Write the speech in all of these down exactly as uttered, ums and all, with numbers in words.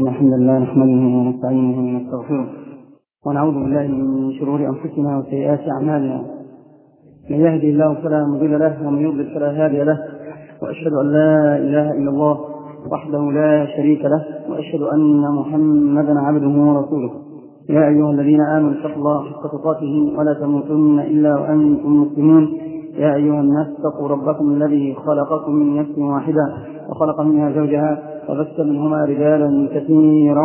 الحمد لله نحمده ونستعينه ونستغفره ونعوذ بالله من شرور أنفسنا وسيئات أعمالنا. من يهدي الله فلا مضل له ومن يضلل فلا هادي له، وأشهد أن لا إله إلا الله وحده لا شريك له، وأشهد أن محمدا عبده ورسوله. يا أيها الذين آمنوا اتقوا الله حق تقاته ولا تموتن إلا وأنتم مسلمون. يا أيها الناس اتقوا ربكم الذي خلقكم من نفس واحدة وخلق منها زوجها وبث منهما رجالا كثيرا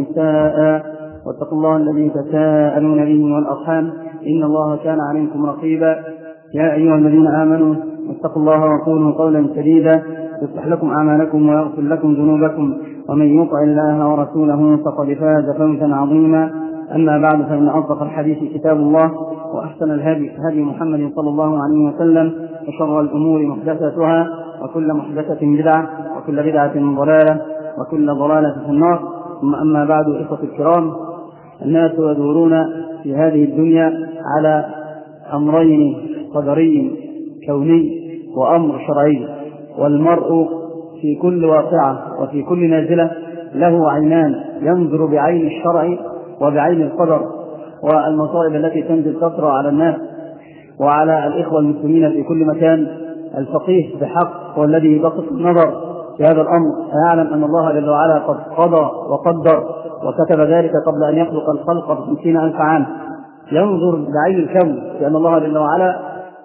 ونساء، واتقوا الله الذي تساءلون به والأرحام إن الله كان عليكم رقيبا. يا أيها الذين آمنوا اتقوا الله وقولوا قولا سديدا يصلح لكم أعمالكم ويغفر لكم ذنوبكم، ومن يطع الله ورسوله فقد فاز فوزا عظيما. أما بعد، فإن أصدق الحديث كتاب الله، وأحسن الهدي هدي محمد صلى الله عليه وسلم، وشر الأمور محدثاتها، وكل محدثة بدعة، وكل بدعة ضلالة، وكل ضلالة في النار. ثم أما بعد، إخوة الكرام، الناس يدورون في هذه الدنيا على أمرين قدري كوني وأمر شرعي، والمرء في كل واقعة وفي كل نازلة له عينان، ينظر بعين الشرع وبعين القدر. والمصائب التي تنزل تطرأ على الناس وعلى الإخوة المسلمين في كل مكان، الفقيه بحق والذي يدقق النظر في هذا الأمر يعلم أن الله جل وعلا قد قضى وقدر وكتب ذلك قبل أن يخلق الخلق بخمسين ألف عام. ينظر بعين الكون لأن الله جل وعلا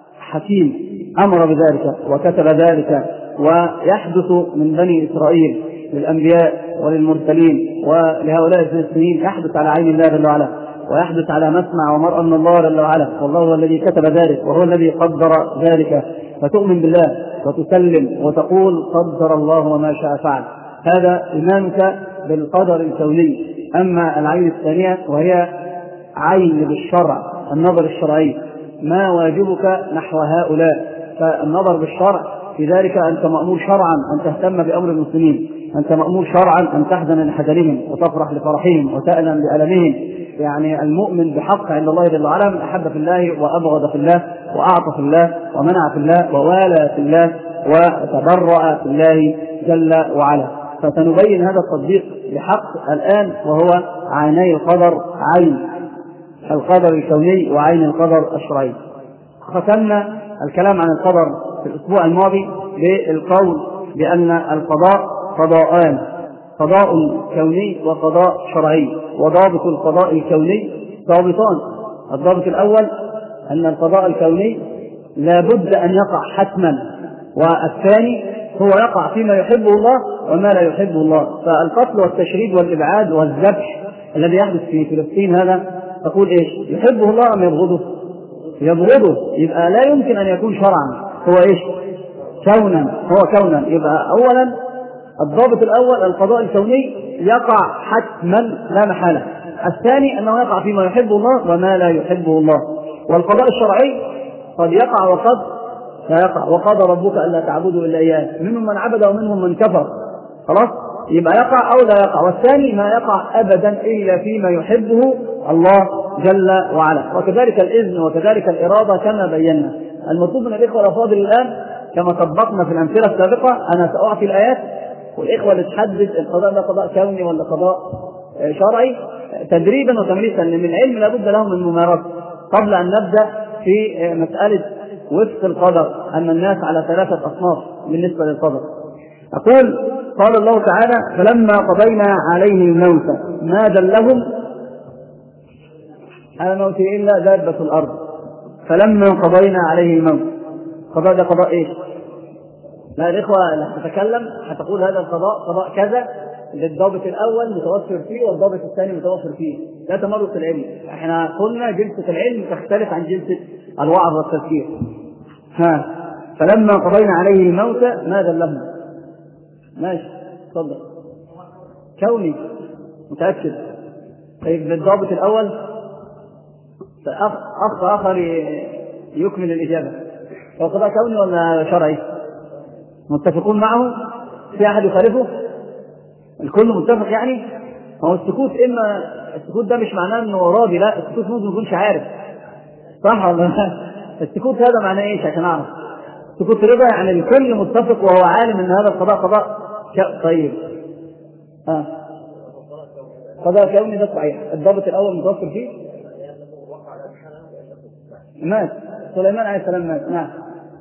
حكيم أمر بذلك وكتب ذلك، ويحدث من بني إسرائيل للأنبياء وللمرسلين ولهؤلاء الفلسطينيين يحدث على عين الله جل وعلا، ويحدث على مسمع ومرأى من الله جل وعلا، والله هو الذي كتب ذلك وهو الذي قدر ذلك. فتؤمن بالله وتسلم وتقول قدر الله وما شاء فعل. هذا إيمانك بالقدر الكوني. أما العين الثانية وهي عين بالشرع، النظر الشرعي، ما واجبك نحو هؤلاء؟ فالنظر بالشرع في ذلك أنت مأمور شرعا أن تهتم بأمر المسلمين، أنت مأمور شرعا أن تحزن لحزنهم وتفرح لفرحهم وتألم لألمهم. يعني المؤمن بحق عند الله جل وعلا من أحب في الله وأبغض في الله وأعطى في الله ومنع في الله ووالى في الله وتبرأ في الله جل وعلا. فسنبين هذا التطبيق بحق الآن، وهو عيني القدر، عين القدر الكوني وعين القدر الشرعي. ختمنا الكلام عن القدر في الأسبوع الماضي بالقول بأن القضاء قضاءان، قضاء كوني وقضاء شرعي، وضابط القضاء الكوني ضابطان. الضابط الأول أن القضاء الكوني لا بد أن يقع حتما، والثاني هو يقع فيما يحبه الله وما لا يحبه الله. فالقتل والتشريد والإبعاد والذبح الذي يحدث في فلسطين هذا تقول إيش؟ يحبه الله أم يبغضه؟ يبغضه. يبقى لا يمكن أن يكون شرعا، هو إيش؟ كونا، هو كونا. يبقى أولا الضابط الأول القضاء الكوني يقع حتما لا محالة. الثاني أنه يقع فيما يحبه الله وما لا يحبه الله. والقضاء الشرعي قد يقع وقد لا يقع. وقضى ربك ألا تعبدوا إلا إياه، منهم من عبد ومنهم من كفر. خلاص، يبقى يقع أو لا يقع. والثاني ما يقع أبدا إلا فيما يحبه الله جل وعلا. وكذلك الإذن وكذلك الإرادة كما بينا. المطلوب من الإخوة الأفاضل الآن كما طبقنا في الأمثلة السابقة، أنا سأعطي الآيات والإخوة اللي تحدد القضاء ده قضاء كوني ولا قضاء شرعي تدريبا وتمريسا، لأن العلم لابد له من ممارسة قبل أن نبدأ في مسألة وفق القدر، أن الناس على ثلاثة أصناف بالنسبة للقدر. أقول قال الله تعالى: فلما قضينا عليه الموت ما دلهم على الموت إلا دابة الأرض. فلما قضينا عليه الموت، قضاء ده قضاء إيش؟ لا، الإخوة اللي هتتكلم هتقول هذا القضاء قضاء كذا، للضابط الأول متوفر فيه والضابط الثاني متوفر فيه. لا تمرس العلم. احنا قلنا جلسة العلم تختلف عن جلسة الوعظ والتذكير. ها، فلما قضينا عليه الموت ما دلهم. ماشي، اتفضل. كوني، متأكد. طيب للضابط الأول أخ أخ آخر يكمل الإجابة. هو قضاء كوني ولا شرعي؟ متفقون معه؟ في أحد يخالفه؟ الكل متفق يعني؟ هو السكوت، إما السكوت ده مش معناه إنه راضي، لا، السكوت ممكن يكونش عارف، صح ولا لا؟ السكوت هذا معناه إيش عشان أعرف؟ سكوت رضا يعني الكل متفق وهو عالم إن هذا القضاء قضاء. طيب، آه. قضاء كوني ده صحيح. الضابط الأول متوفر فيه مات سليمان عليه السلام مات. نعم.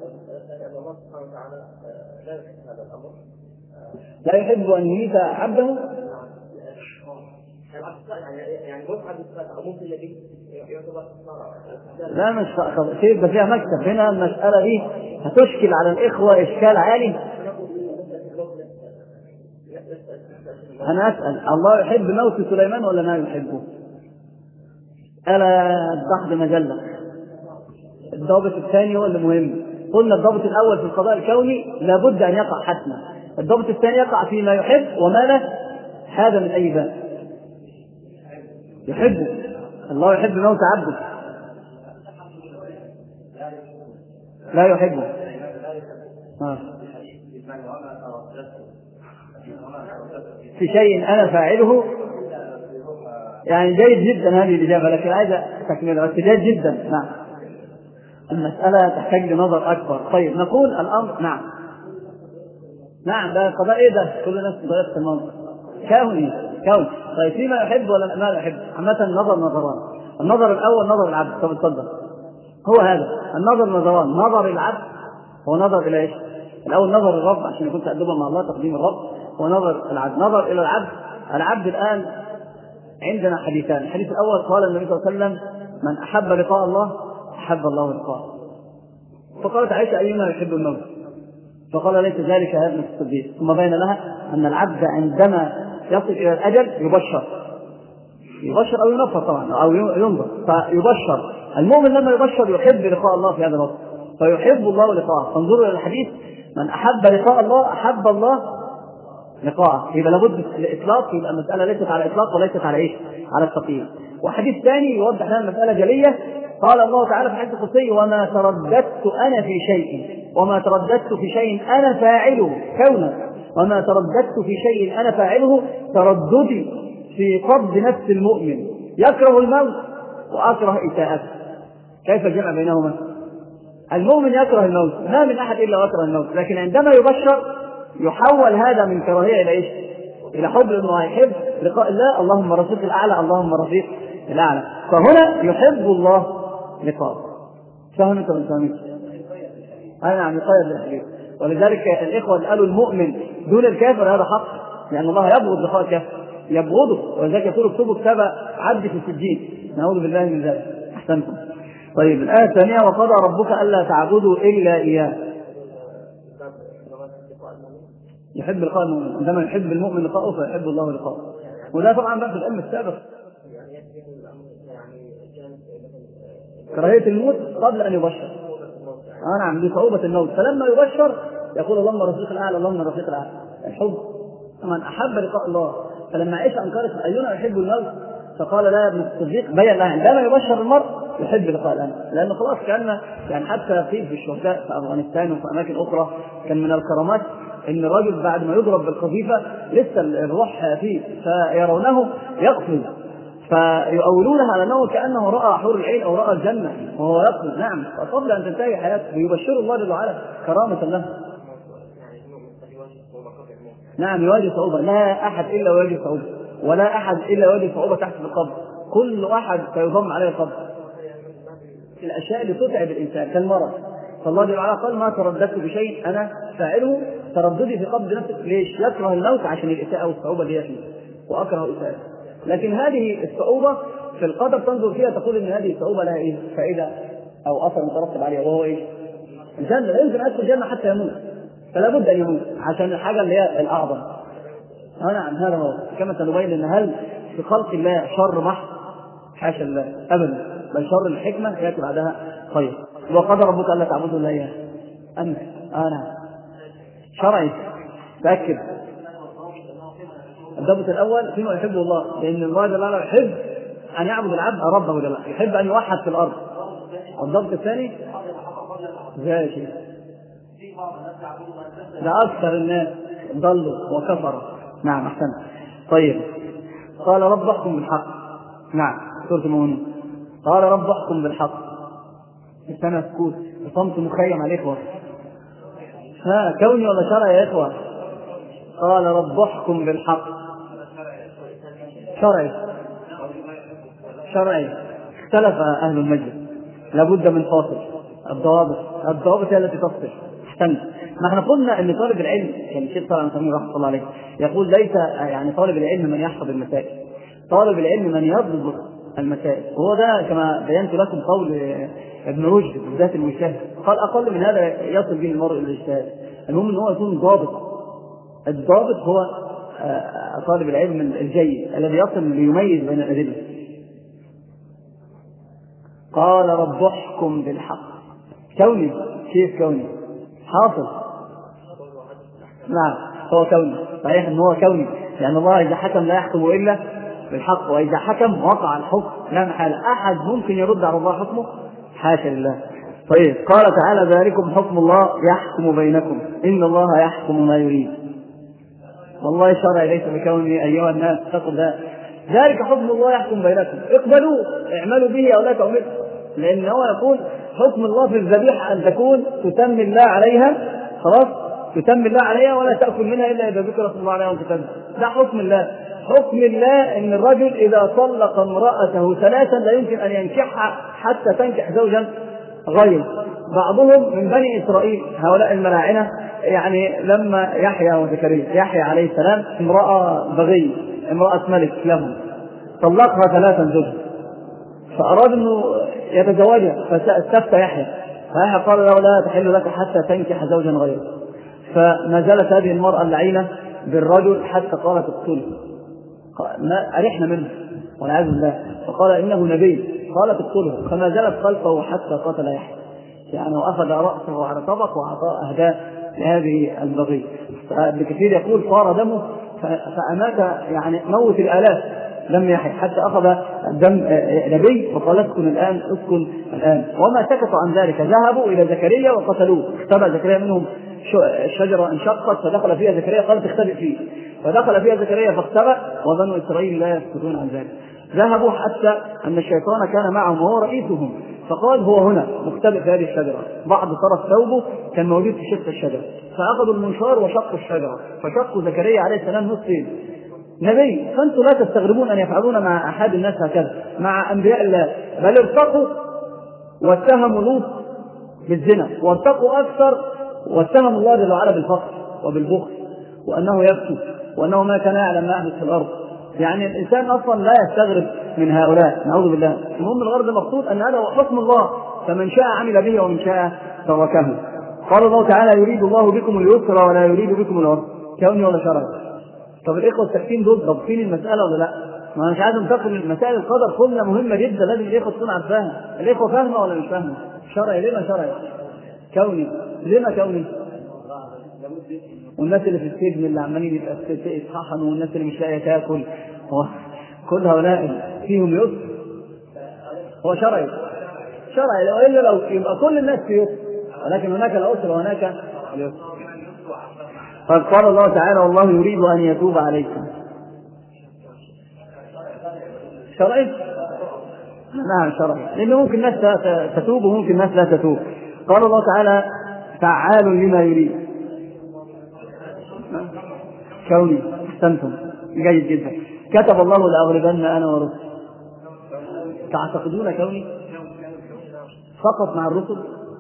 لا يحب أن يميت عبده. لا مش كيف ده فيها مكتب هنا. المسألة دي هتشكل على الإخوة إشكال عالي. أنا أسأل الله يحب موت سليمان ولا ما يحبه؟ ألا تحت مجلة. الضابط الثاني هو اللي مهم. قلنا الضابط الأول في القضاء الكوني لابد أن يقع حتما. الضابط الثاني يقع فيما يحب وما له. هذا من أي باب؟ يحبه. الله يحب موت عبده. لا يحبه. آه. في شيء أنا فاعله. يعني جيد جدا هذه الإجابة لكن عايزة تكملها بس جيد جدا. نعم. المسألة تحتاج لنظر أكبر. طيب نقول الأمر. نعم نعم ده قضاء إيه ده؟ كل الناس ضيفت المنطق كوني كون. طيب فيما يحب ولا ما يحب؟ عامة النظر نظران. النظر الأول نظر العبد. طب اتفضل. هو هذا النظر نظران. نظر العبد هو نظر إلى إيش؟ الأول نظر الرب عشان يكون تأدبا مع الله تقديم الرب. ونظر العبد نظر إلى العبد. العبد الآن عندنا حديثان. الحديث الأول قال النبي صلى الله عليه وسلم من أحب لقاء الله أحب الله لقاءه. فقالت عائشة أيما يحب الموت؟ فقال ليس ذلك يا ابن الصديق. ثم بين لها أن العبد عندما يصل إلى الأجل يبشر يبشر أو ينفر طبعا أو ينظر فيبشر. المؤمن لما يبشر يحب لقاء الله في هذا الوقت فيحب الله لقاءه. فانظروا إلى الحديث من أحب لقاء الله أحب الله لقاءه. يبقى لابد الإطلاق. يبقى المسألة ليست على إطلاق وليست على إيش؟ على التقييد. وحديث ثاني يوضح لنا المسألة جلية. قال الله تعالى في حديث القدسي وما ترددت أنا في شيء وما ترددت في شيء أنا فاعله كونا وما ترددت في شيء أنا فاعله ترددي في قبض نفس المؤمن يكره الموت وأكره إساءته. كيف الجمع بينهما؟ المؤمن يكره الموت ما من أحد إلا ويكره الموت لكن عندما يبشر يحول هذا من كراهية إلى إيش؟ إلى حب. إنه يحب لقاء الله. اللهم رفيق الأعلى اللهم رفيق الأعلى. فهنا يحب الله لقاء. فهمت ولا فهمت؟ أنا نعم يقيد الحديث. ولذلك الإخوة اللي قالوا المؤمن دون الكافر هذا حق لأن الله يبغض لقاء الكافر يبغضه. ولذلك يقول اكتبوا كتاب عبد في السجين. نعوذ بالله من ذلك. أحسنتم. طيب الآية الثانية وقضى ربك ألا تعبدوا إلا إياه. يحب لقاء المؤمن. عندما يحب المؤمن لقاءه فيحب الله لقاءه. وده طبعا بقى في العلم السابق كراهية الموت قبل أن يبشر. آه نعم دي صعوبة الموت. فلما يبشر يقول اللهم رفيق الأعلى اللهم رفيق الأعلى. الحب من أحب لقاء الله. فلما عائشة أنكرت أينا يحب الموت فقال لا يا ابن الصديق بين لها عندما يبشر المرء يحب لقاء الأمل. لأنه خلاص كأن يعني حتى في في الشهداء في أفغانستان وفي أماكن أخرى كان من الكرامات إن الرجل بعد ما يضرب بالقذيفة لسه الروح فيه فيرونه يقفز فيؤولونها على أنه كأنه رأى حور العين أو رأى الجنة وهو يقفز. نعم. وقبل أن تنتهي حياته يبشر الله جل وعلا كرامة له. نعم يواجه صعوبة. لا أحد إلا ويواجه صعوبة ولا أحد إلا يواجه صعوبة تحت القبر. كل أحد سيضم عليه القبر. الأشياء اللي تتعب الإنسان كالمرض. فالله جل وعلا قال ما ترددت بشيء أنا فاعله ترددي في قبض نفسك. ليش؟ يكره الموت عشان الإساءة والصعوبة اللي هي فيه وأكره إساءة. لكن هذه الصعوبة في القدر تنظر فيها تقول إن هذه الصعوبة لها إيه؟ فائدة أو أثر مترتب عليها وهو إيه؟ الجنة. يمكن أدخل الجنة حتى يموت فلا بد أن يموت عشان الحاجة اللي هي الأعظم. نعم هذا هو. كما سنبين أن هل في خلق الله شر محض؟ حاشا الله أبدا. بل شر الحكمة يأتي بعدها خير. وقضى ربك ألا تعبدوا إلا إياه. أنت أنا شرعي تأكد. الضابط الأول فيما يحبه الله لأن الله جل وعلا يحب أن يعبد العبد ربه جل وعلا يحب أن يوحد في الأرض. الضابط الثاني زي شيء ده أكثر الناس ضلوا وكفروا. نعم أحسن. طيب قال رب احكم بالحق. نعم سورة المؤمنون قال رب احكم بالحق. السنة سكوت صمت مخيم على الإخوة. ها كوني ولا شرع يا إخوة؟ قال رب احكم بالحق. شرعي شرعي اختلف أهل المجلس، لابد من فاصل. الضوابط الضوابط هي التي تفصل. احسنت. ما احنا قلنا ان طالب العلم، كان الشيخ صالح العثيمين رحمه الله عليه يقول ليس يعني طالب العلم من يحفظ المسائل، طالب العلم من يضبط المسائل. وهو ده كما بينت لكم قول ابن رشد بالذات المجتهد، قال اقل من هذا يصل به المرء الى الاجتهاد. المهم ان هو يكون ضابط. الضابط هو طالب العلم الجيد الذي يصل ليميز بين الادله. قال رب احكم بالحق. كوني، كيف كوني؟ حاصل. نعم هو كوني، صحيح ان هو كوني، لان الله اذا حكم لا يحكم الا بالحق، واذا حكم وقع الحكم لا محاله. احد ممكن يرد على الله حكمه؟ حاشا لله. طيب قال تعالى ذلكم حكم الله يحكم بينكم ان الله يحكم ما يريد. والله الشرع ليس بكوني ايها الناس اتقوا الله. ذلك حكم الله يحكم بينكم، اقبلوا اعملوا به او لا تؤمنوا. لان هو يقول حكم الله في الذبيحه ان تكون تسمي الله عليها، خلاص تسمي الله عليها ولا تاكل منها الا اذا ذكر اسم الله عليها وتسمى. ده حكم الله. حكم الله ان الرجل اذا طلق امراته ثلاثا لا يمكن ان ينكحها حتى تنكح زوجا غيره. بعضهم من بني اسرائيل هؤلاء الملاعنه، يعني لما يحيى وزكريا يحيى عليه السلام امراه بغي، امراه ملك لهم، طلقها ثلاثا زوجها، فاراد انه يتزوجها فاستفتى يحيى، فيحيى قال له لا تحل لك حتى تنكح زوجا غيره. فما زالت هذه المراه اللعينه بالرجل حتى قالت اقتله، ما أرحنا منه والعياذ بالله، فقال إنه نبي، قالت اقتله، فما زالت خلفه حتى قتل يحيى، يعني وأخذ رأسه على طبق وأعطاه أهداه لهذه البغي. فابن كثير يقول صار دمه فأمات، يعني موت الآلاف دم يحيى حتى أخذ دم نبي وقال اسكن الآن اسكن الآن. وما سكتوا عن ذلك، ذهبوا إلى زكريا وقتلوه. اختبأ زكريا منهم، الشجرة انشقت فدخل فيها زكريا، قالت اختبئ فيه، فدخل فيها زكريا فاختبأ، وبنو إسرائيل لا يسكتون عن ذلك. ذهبوا حتى أن الشيطان كان معهم وهو رئيسهم، فقال هو هنا مختبئ في هذه الشجرة. بعض طرف ثوبه كان موجود في شق الشجرة، فأخذوا المنشار وشقوا الشجرة، فشقوا زكريا عليه السلام نصفين. نبي، فأنتم لا تستغربون أن يفعلون مع أحد الناس هكذا، مع أنبياء الله، بل ارتقوا واتهموا لوط بالزنا، وارتقوا أكثر واتهموا الله جل وعلا بالفقر وبالبخل وأنه يبكي وأنه ما كان يعلم ما يحدث في الأرض. يعني الإنسان أصلا لا يستغرب من هؤلاء، نعوذ بالله. المهم الغرض المقصود أن هذا هو حكم الله، فمن شاء عمل به ومن شاء تركه. قال الله تعالى يريد الله بكم اليسر ولا يريد بكم العسر. كوني ولا شرعي؟ طب الإخوة الساكتين دول ضابطين المسألة ولا لا؟ ما أنا مش عايز أنتقل مسائل القدر كلها مهمة جدا، لازم الإخوة تكون عارفاها. الإخوة فاهمة ولا مش فاهمة؟ شرعي ليه ما شرعي؟ كوني ليه ما كوني؟ والناس اللي في السجن اللي عمالين يتطحنوا، والناس اللي مش لاقيه تاكل، كل هؤلاء فيهم يسر. هو شرعي شرعي لو الا لو يبقى كل الناس في يسر، ولكن هناك العسر وهناك اليسر. قال الله تعالى والله يريد ان يتوب عليكم. شرعي؟ نعم شرعي، لأنه ممكن الناس تتوب وممكن الناس لا تتوب. قال الله تعالى فعال لما يريد. كوني، احسنتم، جيد جدا. كتب الله لأغلبن أنا ورسل. تعتقدون كوني فقط مع الرسل؟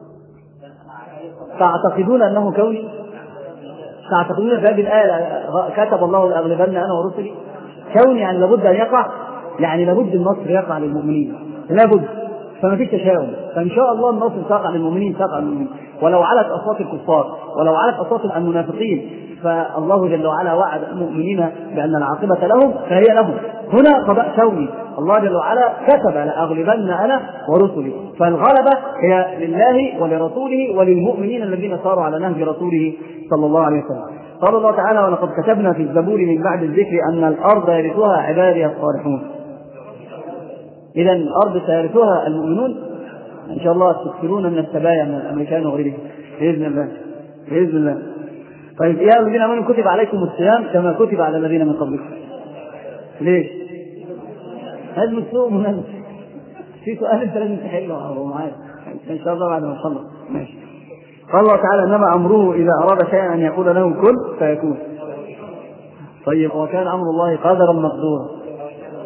تعتقدون أنه كوني؟ تعتقدون في هذه الآية كتب الله لأغلبن أنا ورسلي؟ كوني يعني لابد أن يقع، يعني لابد النصر يقع للمؤمنين، لابد، فما فيش تشاؤم، فإن شاء الله النصر تقع للمؤمنين تقع للمؤمنين، ولو علت أصوات الكفار ولو علت أصوات المنافقين فالله جل وعلا وعد المؤمنين بأن العاقبة لهم فهي لهم. هنا قضاء كوني، الله جل وعلا كتب لأغلبن أنا ورسلي، فالغلبة هي لله ولرسوله وللمؤمنين الذين صاروا على نهج رسوله صلى الله عليه وسلم. قال الله تعالى ولقد كتبنا في الزبور من بعد الذكر أن الأرض يرثها عبادي الصالحون. إذن الأرض سيرثها المؤمنون إن شاء الله. تكثرون من السبايا من الأمريكان وغيرهم بإذن الله بإذن الله. طيب يا الذين آمنوا كتب عليكم الصيام كما كتب على الذين من قبلكم. ليش؟ هذا مسلوب من في سؤال انت لازم تحله معايا ان شاء الله بعد ما نخلص. ماشي. قال الله تعالى انما امره اذا اراد شيئا ان يقول له كن فيكون. طيب وكان امر الله قدرا مقدورا.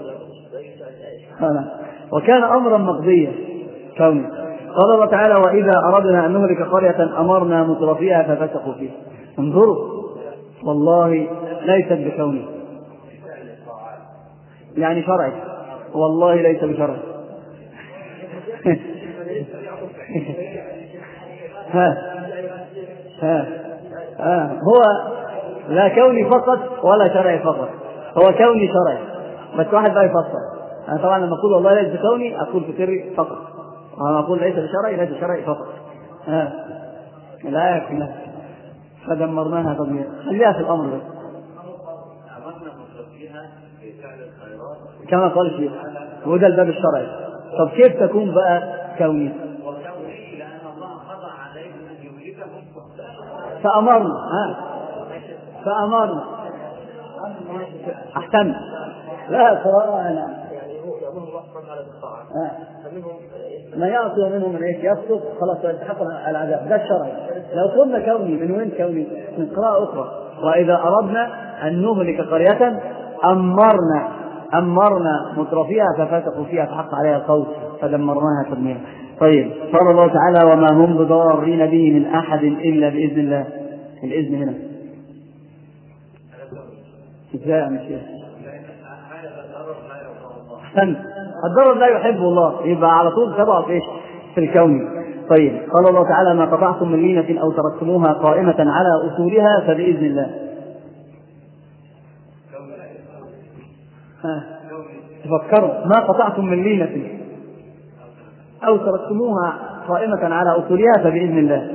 وكان أمرا مقضيا كوني. قال الله تعالى وإذا أردنا أن نهلك قرية أمرنا مترفيها ففسقوا فيها. انظروا والله ليست بكوني يعني شرعي، والله ليس بشرعي. ها ها ها هو لا كوني فقط ولا شرعي فقط، هو كوني شرعي بس واحد بقى يفسر. أنا طبعا لما أقول والله ليس بكوني أقول في سري فقط، وأنا أقول ليس بشرعي ليس بشرعي فقط. ها لا يكفي فدمرناها تدميرا. خليها في الأمر ده كما قال الشيخ وده الباب الشرعي. طب كيف تكون بقى كوني؟ فأمرنا ها فأمرنا أحسن لا صراحة أنا ما يعطي منهم من ايش يسقط خلاص يتحقق العذاب. ده الشرعي. لو قلنا كوني من وين كوني؟ من قراءة أخرى وإذا أردنا أن نهلك قرية أمرنا أمرنا مترفيها ففسقوا فيها فحق عليها القول فدمرناها تدميرا. طيب قال الله تعالى وما هم بضارين به من أحد إلا بإذن الله. الإذن هنا ازاي مش احسن الضرر لا يحبه الله يبقى على طول تبع في ايش في الكون. طيب قال الله تعالى ما قطعتم من لينة أو تركتموها قائمة على أصولها فبإذن الله. ها تفكروا ما قطعتم من لينة أو تركتموها قائمة على أصولها فبإذن الله.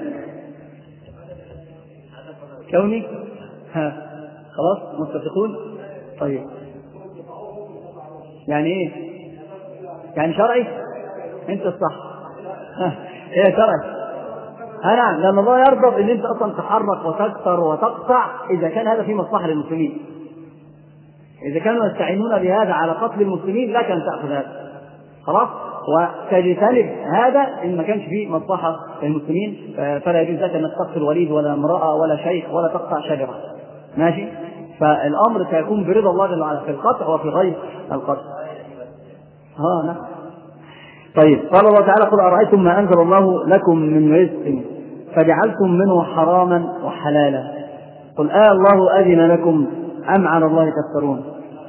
كوني ها خلاص متفقون. طيب يعني ايه؟ يعني شرعي؟ انت الصح. ايه شرعي؟ انا لما الله يرضى ان انت اصلا تحرك وتكثر وتقطع اذا كان هذا في مصلحه للمسلمين. اذا كانوا يستعينون بهذا على قتل المسلمين لك ان تاخذ هذا خلاص وتجتنب هذا ان ما كانش فيه مصلحه للمسلمين فلا يجوز لك انك تقتل وليد ولا امراه ولا شيخ ولا تقطع شجره. ماشي. فالامر سيكون برضا الله جل وعلا في القطع وفي غير القطع. ها نعم. طيب قال الله تعالى قل أرأيتم ما أنزل الله لكم من رزق فجعلتم منه حراما وحلالا قل آه الله أذن لكم أم على الله تفترون.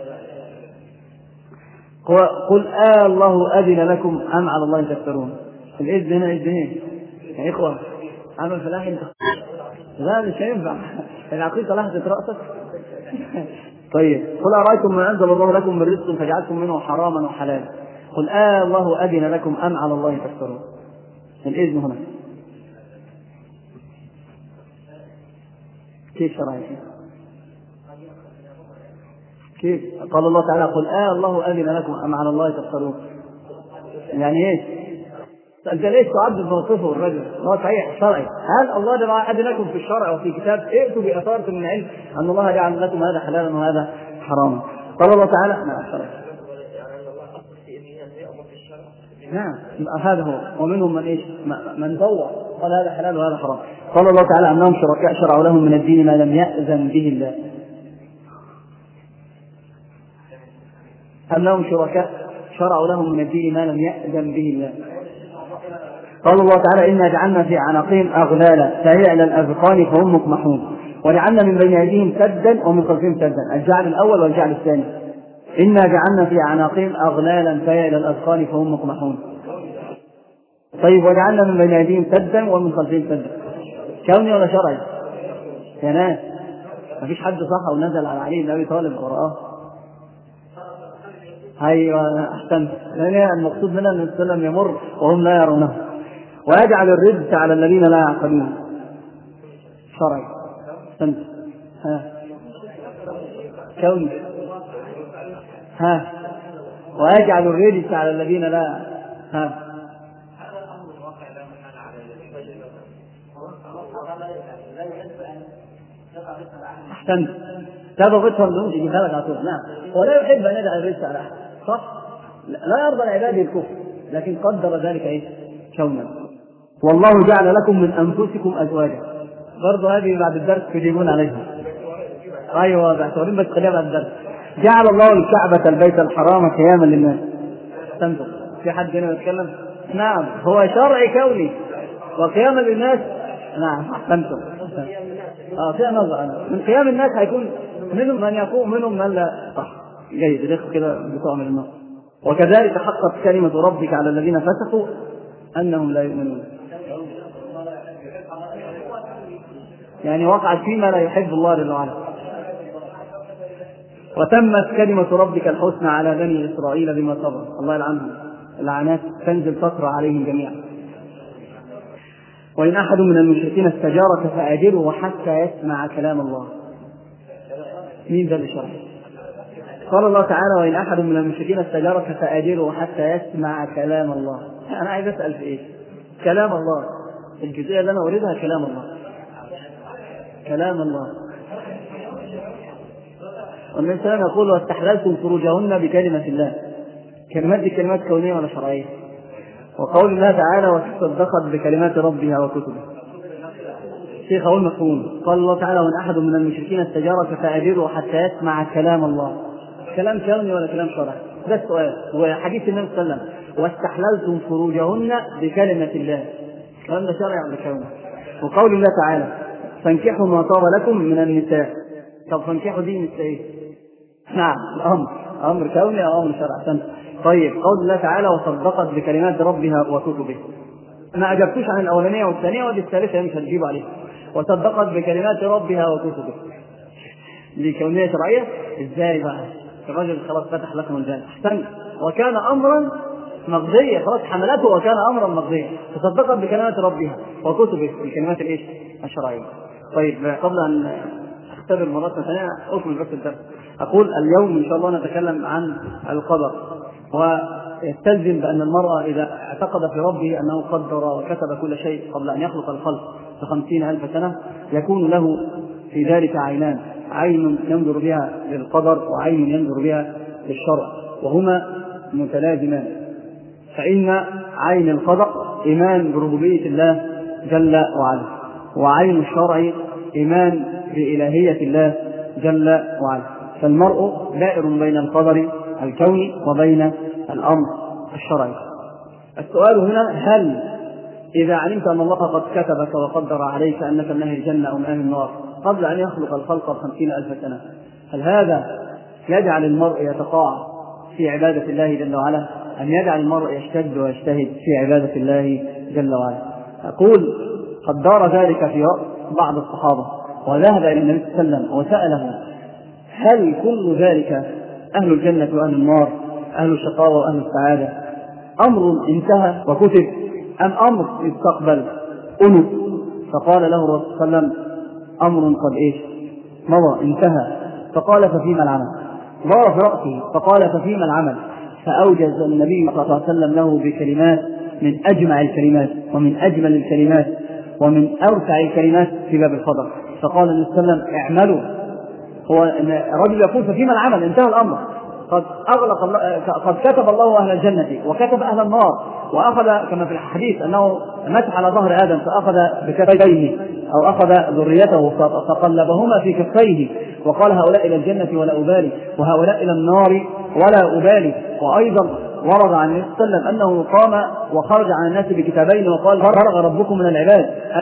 قل آه الله أذن لكم أم على الله تفترون. الإذن هنا إذنين يا إخوة عمل فلاح انت لا مش هينفع العقيقة لحظة رأسك. طيب قل أرأيتم ما أنزل الله لكم من رزق فجعلتم منه حراما وحلالا قل آه الله أذن لكم أم على الله تفترون. الإذن هنا كيف شرعي كيف؟ قال الله تعالى قل آه الله أذن لكم أم على الله تفترون. يعني ايش؟ انت ليش تعبد موقفه الرجل؟ هو صحيح شرعي. هل الله جل وعلا أذن لكم في الشرع وفي كتاب ائتوا بأثارة من العلم أن الله جعل لكم هذا حلالا وهذا حراما. قال الله تعالى نعم الشرع نعم هذا هو. ومنهم من ايش من دور قال هذا حلال وهذا حرام. قال الله تعالى انهم شركاء شرعوا لهم من الدين ما لم يأذن به الله. انهم شركاء شرعوا لهم من الدين ما لم يأذن به الله. قال الله تعالى إنا جعلنا في عناقهم أغلالا فهي إلى الأذقان فهم مقمحون وجعلنا من بين أيديهم سدا ومن خلفهم سدا. الجعل الأول والجعل الثاني. إنا جعلنا في عناقهم أغلالا فهي إلى الأذقان فهم مقمحون. طيب وجعلنا من بين أيديهم سدا ومن خلفهم سدا. كوني ولا شرعي؟ يا ناس ما فيش حد صح ونزل على علي بن أبي طالب ورآه. أيوة أحسنت. لأن المقصود منها أن السلام يمر وهم لا يرونه. ويجعل الرزق على الذين لا يعقلون. شرعي. أحسنت. ها كوني. ها ويجعل الرزق على الذين لا ها أحسنت. سببتها النوم تجي ثلاث عطور. نعم ولا يحب أن يجعل الرزق على أحد صح. لا يرضى العباد الكفر لكن قدر ذلك إيه كونا. والله جعل لكم من أنفسكم أزواجا. برضو هذه بعد الدرس تجيبون عليها. أيوة بعتورين بس خليها بعد الدرس. جعل الله الكعبة البيت الحرام قياما للناس أحسنتم. في حد هنا يتكلم؟ نعم، هو شرعي كوني وقيام الناس. نعم أحسنتم. اه فيها نظر. من قيام الناس هيكون منهم من يقوم منهم من لا. صح جيد، دخل كده بتوع من النار. وكذلك حقت كلمة ربك على الذين فسقوا أنهم لا يؤمنون. يعني وقعت فيما لا يحب الله جل وعلا. وتمت كلمة ربك الحسنى على بني إسرائيل بما صبروا. الله يلعنهم، اللعنات تنزل تقرأ عليهم جميعا. وإن أحد من المشركين استجارك فأجره حتى يسمع كلام الله. مين ذا اللي شرح؟ قال الله تعالى: وإن أحد من المشركين استجارك فأجره حتى يسمع كلام الله. أنا عايز أسأل في إيه؟ كلام الله، الجزئية اللي أنا أريدها كلام الله. كلام الله. والنبي صلى الله عليه وسلم يقول: واستحللتم فروجهن بكلمة الله. كلمات دي كلمات كونية ولا شرعية؟ وقول الله تعالى: وتصدقت بكلمات ربها وكتبه. شيخ أقول مفهوم. قال الله تعالى: وإن أحد من المشركين استجارك فأجره حتى يسمع كلام الله. كلام كوني ولا كلام شرعي؟ ده السؤال. وحديث النبي صلى الله عليه وسلم: واستحللتم فروجهن بكلمة الله. الكلام ده شرعي ولا كوني؟ وقول الله تعالى: فانكحوا ما طاب لكم من النساء. طب فانكحوا دي مثل ايه؟ نعم الأمر أمر كوني أو أمر شرعي. طيب قول الله تعالى: وصدقت بكلمات ربها وكتبه. ما أجبتوش عن الأولانية والثانية، ودي الثالثة مش هتجيب عليها. وصدقت بكلمات ربها وكتبه دي كونية شرعية؟ ازاي بقى؟ الرجل خلاص فتح لكم الجنة. احسن. وكان أمرا مقضيا، خلاص حملته وكان أمرا مقضيا. تصدقت بكلمات ربها وكتبه الكلمات الايش؟ الشرعية. طيب قبل أن أختبر مرة ثانية أكمل بس الدرس. أقول اليوم إن شاء الله نتكلم عن القدر، ويستلزم بأن المرأة إذا اعتقد في ربه أنه قدر وكتب كل شيء قبل أن يخلق الخلق بخمسين ألف سنة، يكون له في ذلك عينان: عين ينظر بها للقدر وعين ينظر بها للشرع، وهما متلازمان. فإن عين القدر إيمان بربوبية الله جل وعلا، وعين الشرع إيمان بإلهية الله جل وعلا. فالمرء دائر بين القدر الكوني وبين الأمر الشرعي. السؤال هنا: هل إذا علمت أن الله قد كتبك وقدر عليك أنك من أهل الجنة أو من أهل النار قبل أن يخلق الخلق بخمسين ألف سنة، هل هذا يجعل المرء يتقاعد في عبادة الله جل وعلا، أم يجعل المرء يشتد ويجتهد في عبادة الله جل وعلا؟ أقول: قد دار ذلك في بعض الصحابة، وذهب إلى النبي صلى الله عليه وسلم وسأله: هل كل ذلك أهل الجنة وأهل النار، أهل الشقاوة وأهل السعادة، أمر انتهى وكتب أم أمر يستقبل أنف؟ فقال له الرسول صلى الله عليه وسلم: أمر قد إيش مضى انتهى. فقال: ففيما العمل؟ ضار في رأسه فقال: ففيما العمل؟ فأوجز النبي صلى الله عليه وسلم له بكلمات من أجمع الكلمات ومن أجمل الكلمات ومن أوسع الكلمات في باب القدر. فقال النبي صلى الله عليه وسلم: اعملوا. هو الرجل يقول: ففيما العمل؟ انتهى الأمر. قد أغلق الله، قد كتب الله أهل الجنة وكتب أهل النار، وأخذ كما في الحديث أنه مسح على ظهر آدم فأخذ بكفيه أو أخذ ذريته فقلبهما في كفيه وقال: هؤلاء إلى الجنة ولا أبالي، وهؤلاء إلى النار ولا أبالي. وأيضا ورد عن النبي صلى الله عليه وسلم أنه قام وخرج عن الناس بكتابين وقال: فرغ ربكم من العباد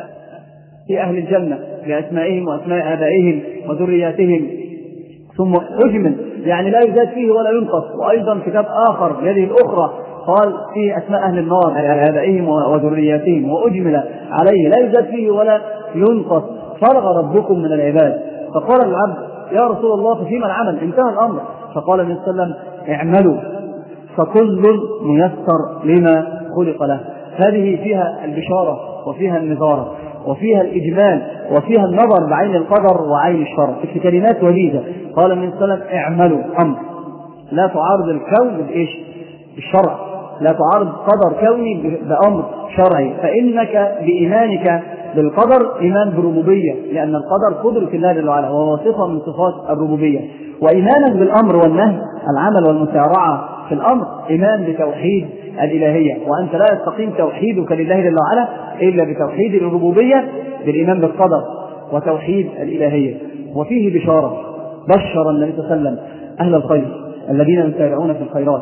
في أهل الجنة بأسمائهم وأسماء آبائهم وذرياتهم، ثم أجمل يعني لا يزاد فيه ولا ينقص. وأيضا كتاب آخر بيده الأخرى قال فيه أسماء أهل النار آبائهم وذرياتهم وأجمل عليه لا يزاد فيه ولا ينقص. فرغ ربكم من العباد. فقال العبد: يا رسول الله ففيما العمل؟ انتهى الأمر. فقال النبي صلى الله عليه وسلم: اعملوا فكل ميسر لما خلق له. هذه فيها البشارة وفيها النظارة وفيها الإجمال وفيها النظر بعين القدر وعين الشرع في كلمات وجيزة. قال النبي صلى الله عليه وسلم: اعملوا، أمر لا تعارض الكون بإيش؟ بالشرع، لا تعارض قدر كوني بأمر شرعي. فإنك بإيمانك بالقدر إيمان بربوبية، لأن القدر قدرة الله جل وعلا وهو صفة من صفات الربوبية. وإيمانك بالأمر والنهي، العمل والمسارعة في الأمر، إيمان بتوحيد الإلهية. وأنت لا يستقيم توحيدك لله جل وعلا إلا بتوحيد الربوبية بالإيمان بالقدر وتوحيد الإلهية. وفيه بشارة، بشر النبي صلى الله عليه وسلم أهل الخير الذين يسارعون في الخيرات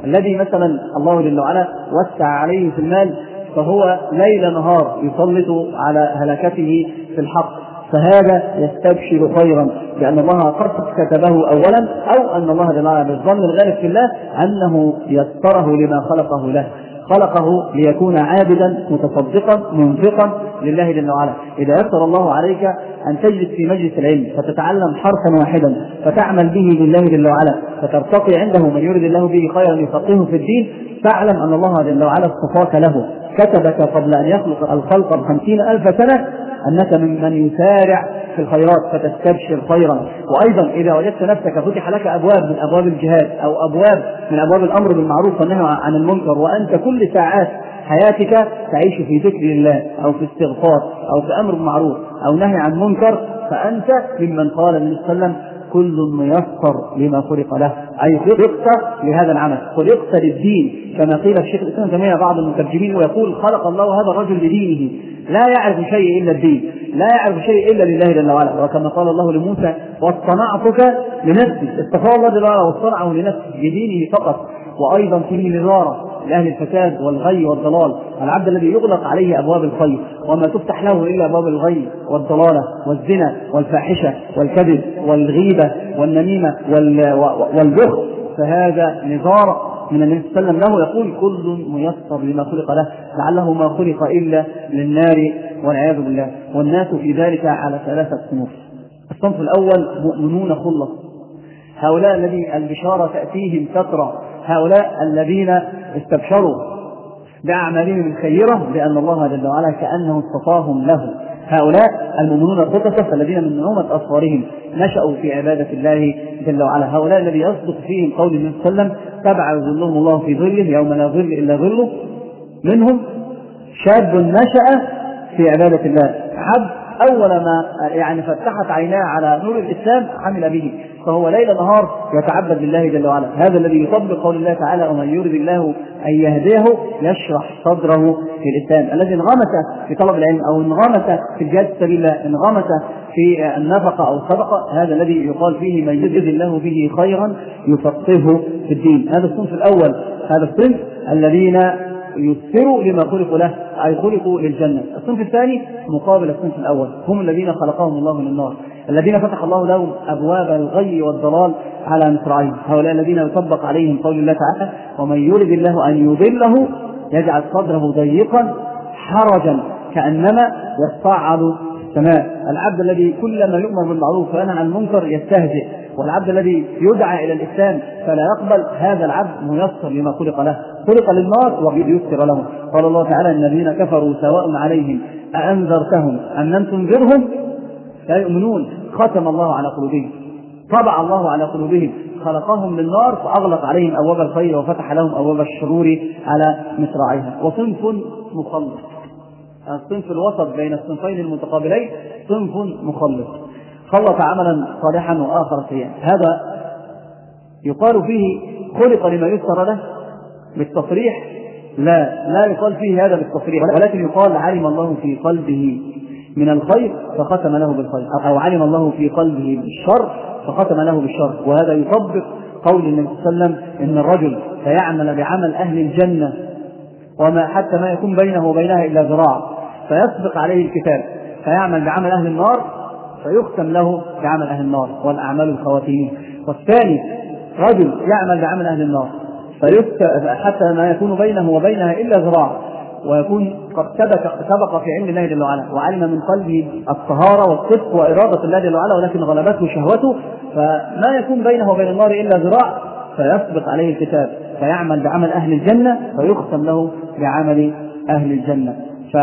الذي مثلا الله جل وعلا وسع عليه في المال فهو ليل نهار يسلط على هلكته في الحق، فهذا يستبشر خيرا لأن الله قد كتبه أولا، أو أن الله جل وعلا بالظن الغالب في الله أنه يسره لما خلقه له، خلقه ليكون عابدا متصدقا منفقا لله جل وعلا. إذا يسر الله عليك أن تجلس في مجلس العلم فتتعلم حرفا واحدا فتعمل به لله جل وعلا فترتقي عنده من يريد الله به خيرا يفقهه في الدين، فاعلم أن الله جل وعلا اصطفاك له، كتبك قبل أن يخلق الخلق بخمسين ألف سنة أنك ممن يسارع في الخيرات فتستبشر خيرا. وأيضا إذا وجدت نفسك فتح لك أبواب من أبواب الجهاد أو أبواب من أبواب الأمر بالمعروف والنهي عن المنكر، وأنت كل ساعات حياتك تعيش في ذكر الله أو في استغفار أو في أمر بالمعروف أو نهي عن منكر، فأنت ممن قال النبي صلى الله عليه وسلم كل ميسر لما خلق له، أي خلقت لهذا العمل، خلقت للدين، كما قيل الشيخ الإسلام جميع بعض المترجمين ويقول خلق الله هذا الرجل لدينه، لا يعرف شيء إلا الدين، لا يعرف شيء إلا لله جل وعلا. وكما قال الله لموسى واصطنعتك لنفسي، اصطفاه الله جل وعلا واصطنعه لنفسه لدينه فقط. وأيضا فيه نظارة لأهل الفساد والغي والضلال، العبد الذي يغلق عليه أبواب الخير وما تفتح له إلا أبواب الغي والضلالة والزنا والفاحشة والكذب والغيبة والنميمة والبخل، فهذا نظارة من النبي صلى الله عليه وسلم له يقول كل ميسر لما خلق له، لعله ما خلق إلا للنار والعياذ بالله. والناس في ذلك على ثلاثة صنوف. الصنف الأول مؤمنون خلص، هؤلاء الذي البشارة تأتيهم فترة، هؤلاء الذين استبشروا بأعمالهم الخيرة لأن الله جل وعلا كأنه اصطفاهم له، هؤلاء المؤمنون الخلصة الذين من نعومة أصغرهم نشأوا في عبادة الله جل وعلا، هؤلاء الذي يصدق فيهم قول النبي صلى الله عليه وسلم تبع يظلهم الله في ظله يوم لا ظل إلا ظله. منهم شاب نشأ في عبادة الله، عبد أول ما يعني فتحت عيناه على نور الإسلام عمل به، فهو ليل نهار يتعبد لله جل وعلا، هذا الذي يطبق قول الله تعالى ومن يريد الله أن يهديه يشرح صدره في الإسلام. الذي انغمس في طلب العلم أو انغمس في الجهاد في سبيل الله، انغمس في النفقة أو الصدقة، هذا الذي يقال فيه من يريد الله به خيرا يفقهه في الدين. هذا الصنف الأول، هذا الصنف الذين يسروا لما خلقوا له أي خلقوا للجنة. الصنف الثاني مقابل الصنف الأول، هم الذين خلقهم الله للنار، الذين فتح الله لهم أبواب الغي والضلال على مصراعيهم، هؤلاء الذين يطبق عليهم قول الله تعالى ومن يرد الله أن يضله يجعل صدره ضيقا حرجا كأنما يصعد السماء. العبد الذي كلما يؤمر بالمعروف وينهى عن المنكر يستهزئ، والعبد الذي يدعى إلى الإسلام فلا يقبل، هذا العبد ميسر لما خلق له، خلق للنار ويسر له. قال الله تعالى الذين كفروا سواء عليهم أأنذرتهم أم لم تنذرهم لا يؤمنون ختم الله على قلوبهم، طبع الله على قلوبهم، خلقهم للنار فأغلق عليهم أبواب الخير وفتح لهم أبواب الشرور على مصراعيها. وصنف مخلص، الصنف الوسط بين الصنفين المتقابلين صنف مخلص، خلط عملا صالحا وآخر سيئا، هذا يقال فيه خلق لما يسر له بالتصريح؟ لا، لا يقال فيه هذا بالتصريح، ولكن يقال علم الله في قلبه من الخير فختم له بالخير، أو علم الله في قلبه بالشر فختم له بالشر. وهذا يطبق قول النبي صلى الله عليه وسلم إن الرجل سيعمل بعمل أهل الجنة وما حتى ما يكون بينه وبينها إلا ذراع فيسبق عليه الكتاب، فيعمل بعمل أهل النار فيختم له بعمل أهل النار والأعمال الخواتيم. والثاني رجل يعمل بعمل أهل النار حتى ما يكون بينه وبينها إلا ذراع ويكون قد سبق في علم الله جل وعلا وعلم من قلبه الطهارة والصدق وإرادة الله جل وعلا، ولكن غلبته شهوته فما يكون بينه وبين النار إلا ذراع فيسبق عليه الكتاب فيعمل بعمل أهل الجنة فيختم له بعمل أهل الجنة.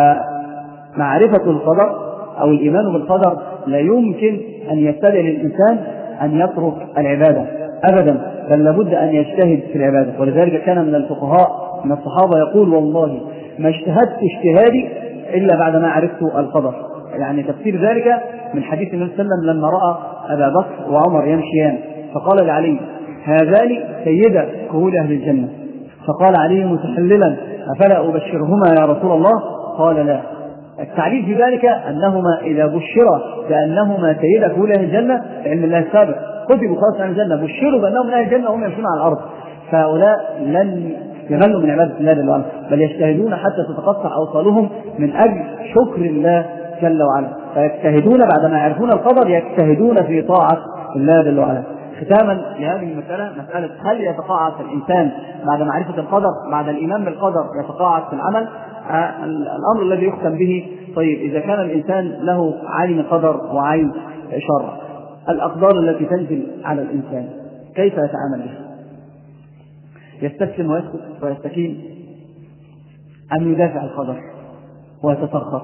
فمعرفة القدر أو الإيمان بالقدر لا يمكن أن يستدعي للإنسان أن يترك العبادة أبدا، بل لابد أن يجتهد في العبادة. ولذلك كان من الفقهاء من الصحابة يقول والله ما اجتهدت اجتهادي إلا بعد ما عرفت القدر. يعني تفسير ذلك من حديث النبي صلى الله عليه وسلم لما رأى أبا بكر وعمر يمشيان فقال لعلي هذان سيدا كهول أهل الجنة، فقال علي متحللا أفلا أبشرهما يا رسول الله؟ قال لا. التعليل في ذلك أنهما إذا بشر بأنهما سيدا كهول أهل الجنة فإن الله السابق كتبوا خلاص عن الجنة، بشروا بأنهم من أهل الجنة وهم يمشون على الأرض، فهؤلاء لن يملوا من عبادة الله جل وعلا، بل يجتهدون حتى تتقطع أوصالهم من أجل شكر الله جل وعلا، فيجتهدون بعدما يعرفون القدر يجتهدون في طاعة الله جل وعلا. ختاما لهذه المسألة، مسألة هل يتقاعد الإنسان بعد معرفة القدر، بعد الإيمان بالقدر يتقاعد في العمل؟ آه الأمر الذي يختم به، طيب إذا كان الإنسان له عين قدر وعين شر، الأقدار التي تنزل على الإنسان كيف يتعامل بها؟ يستسلم ويسكت ويستكين، أم يدافع القدر ويتسخط؟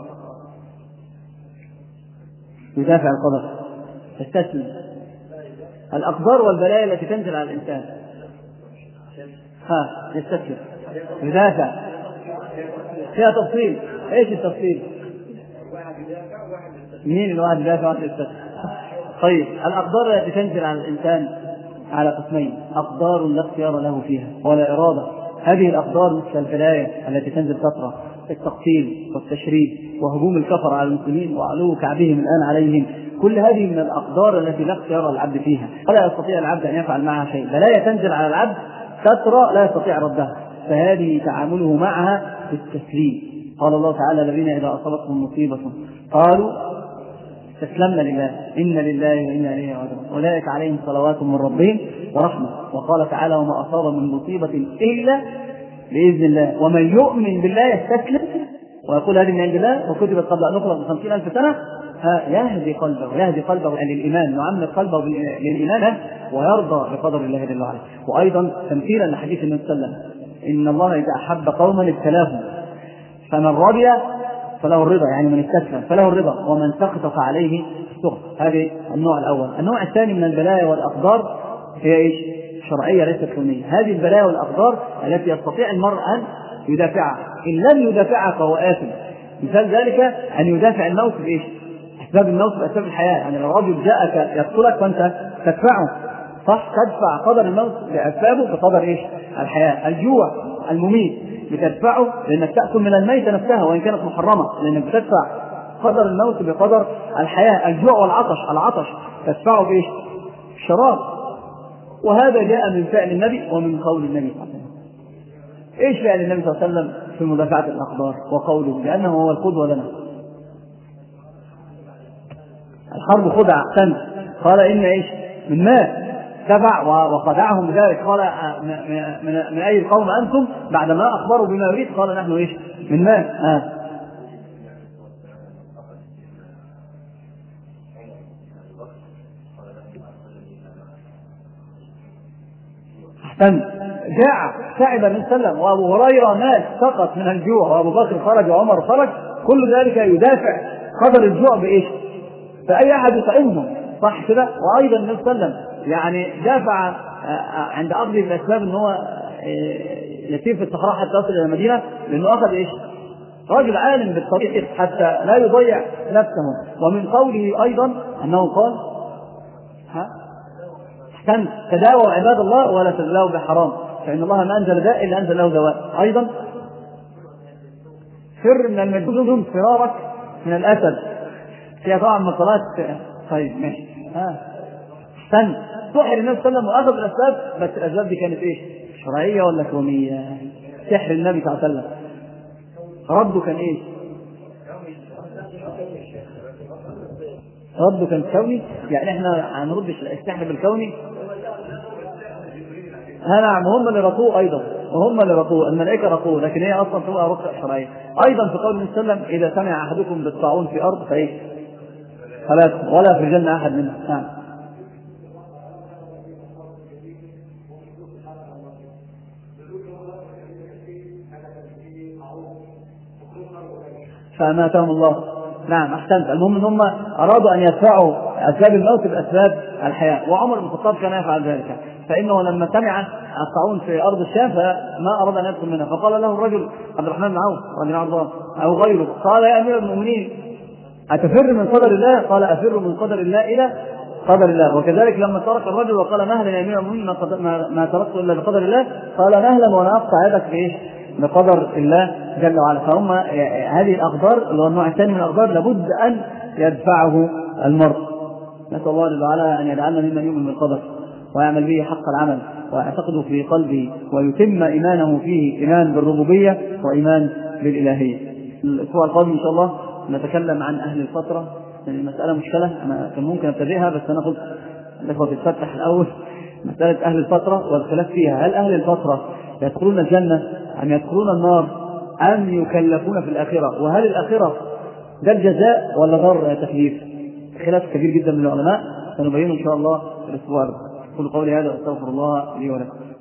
يدافع القدر، يستسلم. الأقدار والبلايا التي تنزل على الإنسان، ها يستسلم، يدافع. فيها تفصيل، ايش التفصيل؟ مين الواحد يدافع واحد يستسلم؟ طيب الأقدار التي تنزل على الإنسان على قسمين، أقدار لا اختيار له فيها ولا إرادة. هذه الأقدار مثل البلايا التي تنزل فترة، التقتيل والتشريد وهجوم الكفر على المسلمين وعلو كعبهم الآن عليهم، كل هذه من الأقدار التي لا اختيار العبد فيها ولا يستطيع العبد أن يفعل معها شيء. بلايا تنزل على العبد فترة لا يستطيع ردها، فهذه تعامله معها بالتسليم. قال الله تعالى: الذين إذا أصابتهم مصيبة قالوا استسلمنا لله إنا لله وإنا إليه راجعون أولئك عليهم صلوات من ربهم ورحمة. وقال تعالى: وما أصاب من مصيبة إلا بإذن الله ومن يؤمن بالله يستسلم ويقول هذه من عند الله وكتبت قبل أن نخلق بخمسين ألف سنة، يهدي قلبه يهدي قلبه للإيمان، نعمد قلبه للإيمان ويرضى بقدر الله جل وعلا. وأيضا تمثيلا لحديث النبي صلى الله عليه وسلم: إن الله إذا أحب قوما ابتلاهم فمن رضي فله الرضا، يعني من استسلم فله الرضا، ومن سقط فعليه السخط. هذه النوع الأول. النوع الثاني من البلايا والأقدار هي إيش؟ شرعية ليست كونية. هذه البلايا والأقدار التي يستطيع المرء أن يدافعها، إن لم يدافعها فهو آثم. مثال ذلك أن يدافع الموت بإيش؟ أسباب الموت بأسباب الحياة. يعني لو رجل جاءك يقتلك فأنت تدفعه، صح؟ تدفع قدر الموت بأسبابه بقدر إيش؟ الحياة. الجوع المميت بتدفعه لأنك تأكل من الميتة نفسها وإن كانت محرمة، لأنك تدفع قدر الموت بقدر الحياة. الجوع والعطش، العطش تدفعه بإيش؟ الشراب. وهذا جاء من فعل النبي ومن قول النبي صلى الله عليه وسلم. إيش فعل النبي صلى الله عليه وسلم في مدافعة الأقدار وقوله؟ لأنه هو القدوة لنا. الحرب خدع أحسن، قال إن إيش؟ من ماء، دفع وخدعهم بذلك. قال من أي القوم أنتم؟ بعدما أخبروا بما يريد قال نحن إيش؟ من ماء. آه. أحسن، جاع تعب النبي صلى الله عليه وسلم، وأبو هريرة مات سقط من الجوع، وأبو بكر خرج وعمر خرج، كل ذلك يدافع قدر الجوع بإيش؟ فأي أحد يطعمهم، صح كده؟ وأيضا النبي صلى الله عليه وسلم يعني دافع عند أخذ الأسباب أن هو يسير في الصحراء حتى يصل إلى المدينة، لأنه أخذ إيش؟ رجل عالم بالطريق حتى لا يضيع نفسه. ومن قوله أيضا أنه قال: ها كان تداووا عباد الله ولا تداووا بحرام، فإن الله ما أنزل داء إلا أنزل له دواء. أيضا فر من المجنون فرارك من الأسد. فيها طبعا مقالات. طيب ماشي. ها استنى، سحر النبي صلى الله عليه وسلم وأخذ الأسباب، بس الأسباب دي كانت إيش؟ شرعية ولا كونية؟ سحر النبي صلى الله عليه وسلم رده كان إيش؟ رده كان كوني. يعني إحنا هنردش السحر بالكوني؟ ها نعم، هم اللي رقوه أيضا، وهم اللي رقوه، الملائكة رقوه، لكن هي أصلا تبقى رقية شرعية. أيضا في قول النبي صلى الله عليه وسلم: إذا سمع أحدكم بالطاعون في أرض فإيش؟ ثلاثة ولا في الجنة أحد منهم. نعم. فأماتهم الله. نعم أحسنت. المهم أن هم أرادوا أن يدفعوا أسباب الموت بأسباب الحياة، وعمر بن الخطاب كان يفعل ذلك، فإنه لما سمع الطاعون في أرض الشام فما أراد أن يدخل منها، فقال له الرجل عبد الرحمن بن عوف رضي الله عنه أو غيره، قال: يا أمير المؤمنين أتفر من قدر الله؟ قال: أفر من قدر الله إلى قدر الله. وكذلك لما ترك الرجل وقال: مهلا يا أمير المؤمنين ما, ما تركت إلا بقدر الله، قال: مهلا وأنا أقطع يدك بإيش؟ بقدر الله جل وعلا. فهم هذه الأقدار اللي هو النوع الثاني من الأقدار لابد أن يدفعه المرء. نسأل الله جل وعلا أن يجعلنا ممن يؤمن بالقدر ويعمل به حق العمل، ويعتقد في قلبه ويتم إيمانه فيه إيمان بالربوبية وإيمان بالإلهية. الأسبوع القادم إن شاء الله نتكلم عن أهل الفترة، يعني المسألة مشكلة أنا كان ممكن أبتدئها بس أنا قلت الأخوة تتفتح الأول. مسألة أهل الفترة والخلاف فيها، هل أهل الفترة يدخلون الجنة أم يدخلون النار أم يكلفون في الآخرة، وهل الآخرة ده الجزاء ولا دار تكليف؟ خلاف كبير جدا من العلماء سنبينه إن شاء الله في الأسبوع. كل قولي هذا أستغفر الله لي ولكم.